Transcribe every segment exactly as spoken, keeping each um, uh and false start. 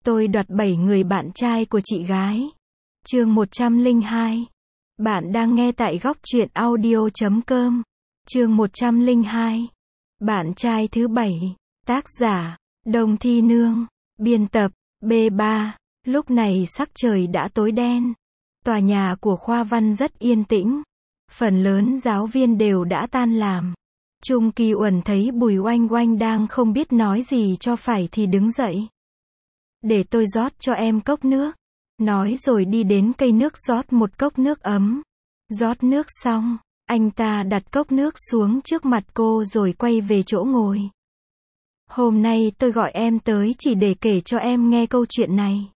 Tôi đoạt bảy người bạn trai của chị gái. Chương một trăm lẻ hai. Bạn đang nghe tại góc truyện audio chấm com. Chương một trăm lẻ hai. Bạn trai thứ bảy. Tác giả: Đồng Thi Nương. Biên tập: B ba. Lúc này sắc trời đã tối đen. Tòa nhà của khoa văn rất yên tĩnh. Phần lớn giáo viên đều đã tan làm. Trung Kỳ Uẩn thấy Bùi Oanh Oanh đang không biết nói gì cho phải thì đứng dậy. Để tôi rót cho em cốc nước. Nói rồi đi đến cây nước rót một cốc nước ấm. Rót nước xong, anh ta đặt cốc nước xuống trước mặt cô rồi quay về chỗ ngồi. Hôm nay tôi gọi em tới chỉ để kể cho em nghe câu chuyện này.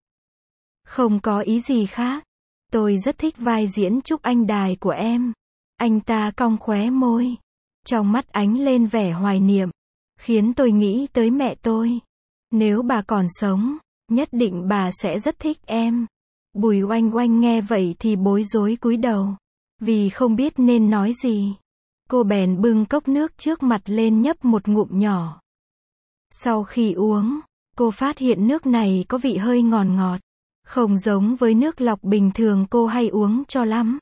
Không có ý gì khác. Tôi rất thích vai diễn Trúc Anh Đài của em. Anh ta cong khóe môi. Trong mắt ánh lên vẻ hoài niệm. Khiến tôi nghĩ tới mẹ tôi. Nếu bà còn sống, nhất định bà sẽ rất thích em. Bùi Oanh Oanh nghe vậy thì bối rối cúi đầu. Vì không biết nên nói gì. Cô bèn bưng cốc nước trước mặt lên nhấp một ngụm nhỏ. Sau khi uống, cô phát hiện nước này có vị hơi ngọt ngọt. Không giống với nước lọc bình thường cô hay uống cho lắm.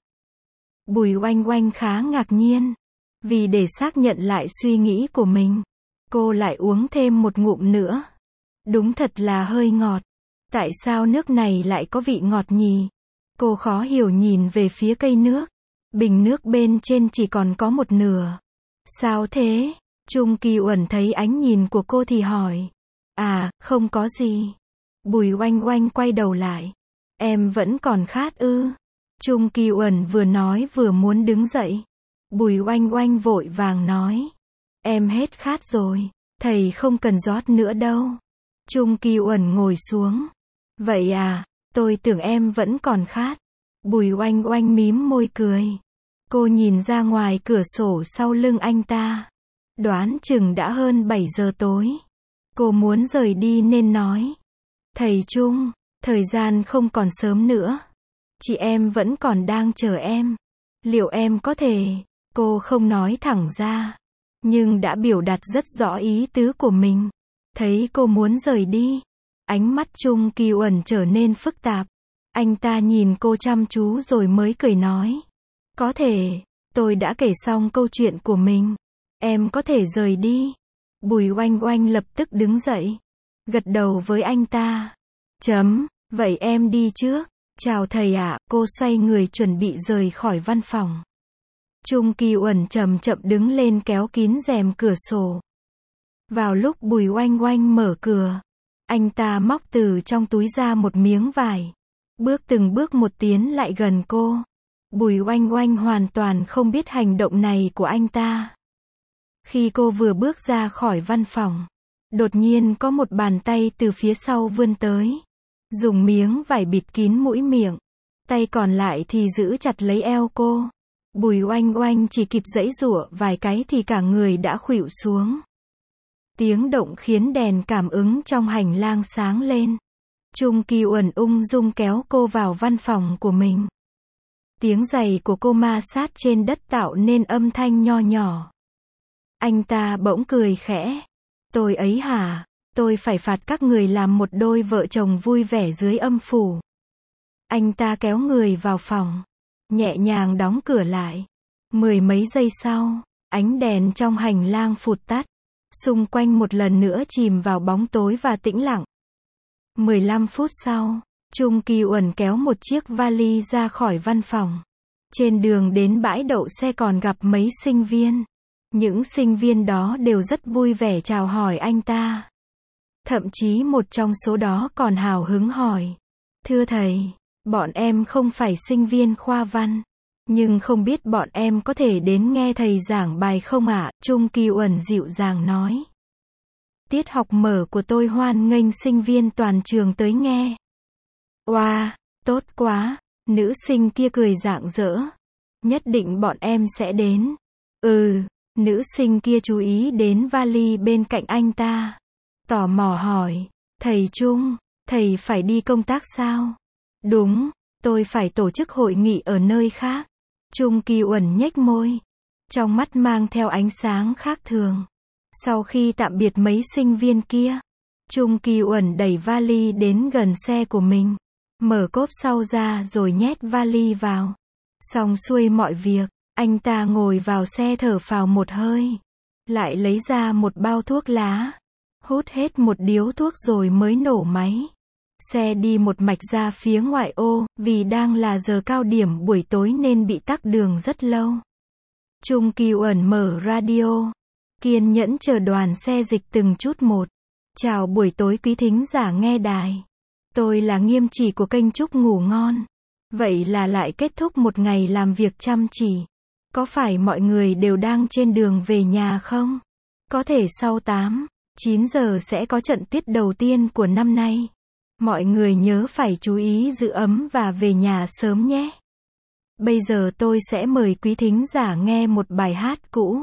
Bùi Oanh Oanh khá ngạc nhiên. Vì để xác nhận lại suy nghĩ của mình, cô lại uống thêm một ngụm nữa. Đúng thật là hơi ngọt. Tại sao nước này lại có vị ngọt nhỉ? Cô khó hiểu nhìn về phía cây nước. Bình nước bên trên chỉ còn có một nửa. Sao thế? Trung Kỳ Uẩn thấy ánh nhìn của cô thì hỏi. À, không có gì. Bùi Oanh Oanh quay đầu lại. Em vẫn còn khát ư? Trung Kỳ Uẩn vừa nói vừa muốn đứng dậy. Bùi Oanh Oanh vội vàng nói. Em hết khát rồi. Thầy không cần rót nữa đâu. Trung Kỳ Uẩn ngồi xuống. Vậy à, tôi tưởng em vẫn còn khát. Bùi Oanh Oanh mím môi cười. Cô nhìn ra ngoài cửa sổ sau lưng anh ta. Đoán chừng đã hơn bảy giờ tối. Cô muốn rời đi nên nói. Thầy Trung, thời gian không còn sớm nữa. Chị em vẫn còn đang chờ em. Liệu em có thể... Cô không nói thẳng ra. Nhưng đã biểu đạt rất rõ ý tứ của mình. Thấy cô muốn rời đi. Ánh mắt Trung Kỳ Uẩn trở nên phức tạp. Anh ta nhìn cô chăm chú rồi mới cười nói. Có thể, tôi đã kể xong câu chuyện của mình. Em có thể rời đi. Bùi Oanh Oanh lập tức đứng dậy. Gật đầu với anh ta. Chấm, vậy em đi trước. Chào thầy ạ, cô xoay người chuẩn bị rời khỏi văn phòng. Trung Kỳ Uẩn chậm chậm đứng lên kéo kín rèm cửa sổ. Vào lúc Bùi Oanh Oanh mở cửa, anh ta móc từ trong túi ra một miếng vải. Bước từng bước một tiến lại gần cô. Bùi Oanh Oanh hoàn toàn không biết hành động này của anh ta. Khi cô vừa bước ra khỏi văn phòng, đột nhiên có một bàn tay từ phía sau vươn tới. Dùng miếng vải bịt kín mũi miệng. Tay còn lại thì giữ chặt lấy eo cô. Bùi Oanh Oanh chỉ kịp giãy giụa vài cái thì cả người đã khuỵu xuống. Tiếng động khiến đèn cảm ứng trong hành lang sáng lên. Trung Kỳ Uẩn ung dung kéo cô vào văn phòng của mình. Tiếng giày của cô ma sát trên đất tạo nên âm thanh nho nhỏ. Anh ta bỗng cười khẽ. Tôi ấy hả? Tôi phải phạt các người làm một đôi vợ chồng vui vẻ dưới âm phủ. Anh ta kéo người vào phòng. Nhẹ nhàng đóng cửa lại. Mười mấy giây sau, ánh đèn trong hành lang phụt tắt. Xung quanh một lần nữa chìm vào bóng tối và tĩnh lặng. mười lăm phút sau, Trung Kỳ Uẩn kéo một chiếc vali ra khỏi văn phòng. Trên đường đến bãi đậu xe còn gặp mấy sinh viên. Những sinh viên đó đều rất vui vẻ chào hỏi anh ta. Thậm chí một trong số đó còn hào hứng hỏi. Thưa thầy, bọn em không phải sinh viên khoa văn. Nhưng không biết bọn em có thể đến nghe thầy giảng bài không ạ? Trung Kỳ Uẩn dịu dàng nói. Tiết học mở của tôi hoan nghênh sinh viên toàn trường tới nghe. Oa, wow, tốt quá. Nữ sinh kia cười rạng rỡ. Nhất định bọn em sẽ đến. Ừ, nữ sinh kia chú ý đến vali bên cạnh anh ta. Tò mò hỏi. Thầy Trung, thầy phải đi công tác sao? Đúng, tôi phải tổ chức hội nghị ở nơi khác. Trung Kỳ Uẩn nhếch môi. Trong mắt mang theo ánh sáng khác thường. Sau khi tạm biệt mấy sinh viên kia, Chung Ki-uẩn đẩy vali đến gần xe của mình, mở cốp sau ra rồi nhét vali vào. Xong xuôi mọi việc, anh ta ngồi vào xe thở phào một hơi, lại lấy ra một bao thuốc lá, hút hết một điếu thuốc rồi mới nổ máy. Xe đi một mạch ra phía ngoại ô, vì đang là giờ cao điểm buổi tối nên bị tắc đường rất lâu. Chung Ki-uẩn mở radio, kiên nhẫn chờ đoàn xe dịch từng chút một. Chào buổi tối quý thính giả nghe đài. Tôi là Nghiêm Chỉ của kênh Chúc Ngủ Ngon. Vậy là lại kết thúc một ngày làm việc chăm chỉ. Có phải mọi người đều đang trên đường về nhà không? Có thể sau tám, chín giờ sẽ có trận tiết đầu tiên của năm nay. Mọi người nhớ phải chú ý giữ ấm và về nhà sớm nhé. Bây giờ tôi sẽ mời quý thính giả nghe một bài hát cũ.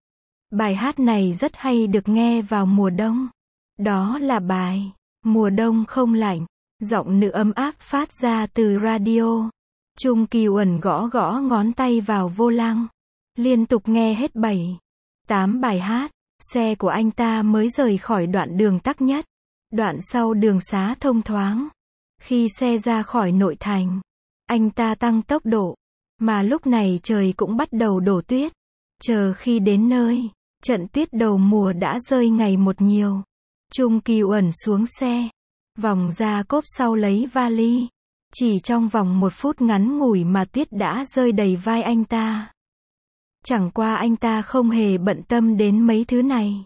Bài hát này rất hay được nghe vào mùa đông. Đó là bài Mùa Đông Không Lạnh. Giọng nữ ấm áp phát ra từ radio. Chung Ki-uẩn gõ gõ ngón tay vào vô lăng, liên tục nghe hết bảy, tám bài hát. Xe của anh ta mới rời khỏi đoạn đường tắc nhất. Đoạn sau đường xá thông thoáng. Khi xe ra khỏi nội thành, anh ta tăng tốc độ. Mà lúc này trời cũng bắt đầu đổ tuyết. Chờ khi đến nơi, trận tuyết đầu mùa đã rơi ngày một nhiều. Chung Ki-uẩn xuống xe, vòng ra cốp sau lấy vali. Chỉ trong vòng một phút ngắn ngủi mà tuyết đã rơi đầy vai anh ta. Chẳng qua anh ta không hề bận tâm đến mấy thứ này.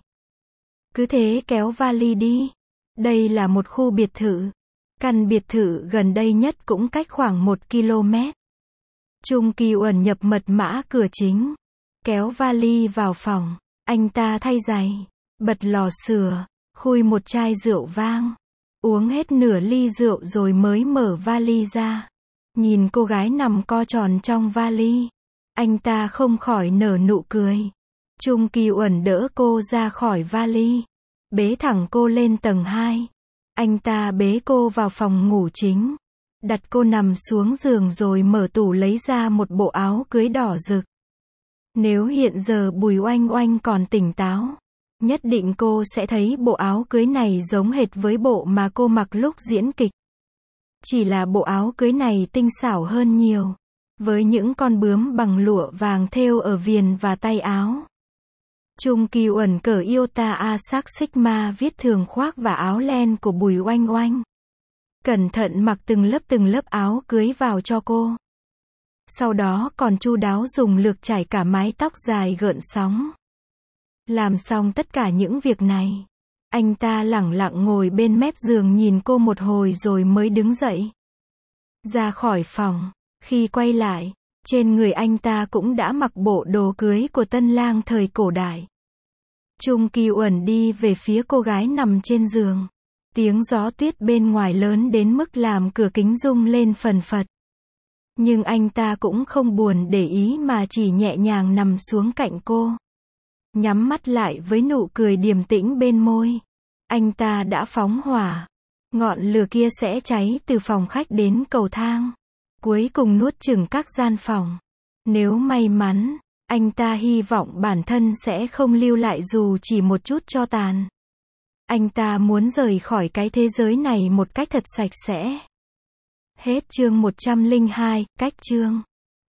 Cứ thế kéo vali đi. Đây là một khu biệt thự. Căn biệt thự gần đây nhất cũng cách khoảng một ki lô mét. Chung Ki-uẩn nhập mật mã cửa chính, kéo vali vào phòng. Anh ta thay giày, bật lò sưởi, khui một chai rượu vang, uống hết nửa ly rượu rồi mới mở vali ra. Nhìn cô gái nằm co tròn trong vali, anh ta không khỏi nở nụ cười. Chung Ki-uẩn đỡ cô ra khỏi vali, bế thẳng cô lên tầng hai. Anh ta bế cô vào phòng ngủ chính, đặt cô nằm xuống giường rồi mở tủ lấy ra một bộ áo cưới đỏ rực. Nếu hiện giờ Bùi Oanh Oanh còn tỉnh táo, nhất định cô sẽ thấy bộ áo cưới này giống hệt với bộ mà cô mặc lúc diễn kịch. Chỉ là bộ áo cưới này tinh xảo hơn nhiều, với những con bướm bằng lụa vàng thêu ở viền và tay áo. Chung Ki-uẩn cởi Iota Asac Sigma viết thường khoác và áo len của Bùi Oanh Oanh. Cẩn thận mặc từng lớp từng lớp áo cưới vào cho cô. Sau đó còn chu đáo dùng lược chải cả mái tóc dài gợn sóng. Làm xong tất cả những việc này, anh ta lẳng lặng ngồi bên mép giường nhìn cô một hồi rồi mới đứng dậy. Ra khỏi phòng, khi quay lại, trên người anh ta cũng đã mặc bộ đồ cưới của tân lang thời cổ đại. Chung Ki-uẩn đi về phía cô gái nằm trên giường. Tiếng gió tuyết bên ngoài lớn đến mức làm cửa kính rung lên phần phật. Nhưng anh ta cũng không buồn để ý mà chỉ nhẹ nhàng nằm xuống cạnh cô. Nhắm mắt lại với nụ cười điềm tĩnh bên môi. Anh ta đã phóng hỏa. Ngọn lửa kia sẽ cháy từ phòng khách đến cầu thang, cuối cùng nuốt chửng các gian phòng. Nếu may mắn, anh ta hy vọng bản thân sẽ không lưu lại dù chỉ một chút tro tàn. Anh ta muốn rời khỏi cái thế giới này một cách thật sạch sẽ. Hết chương một trăm lẻ hai, cách chương.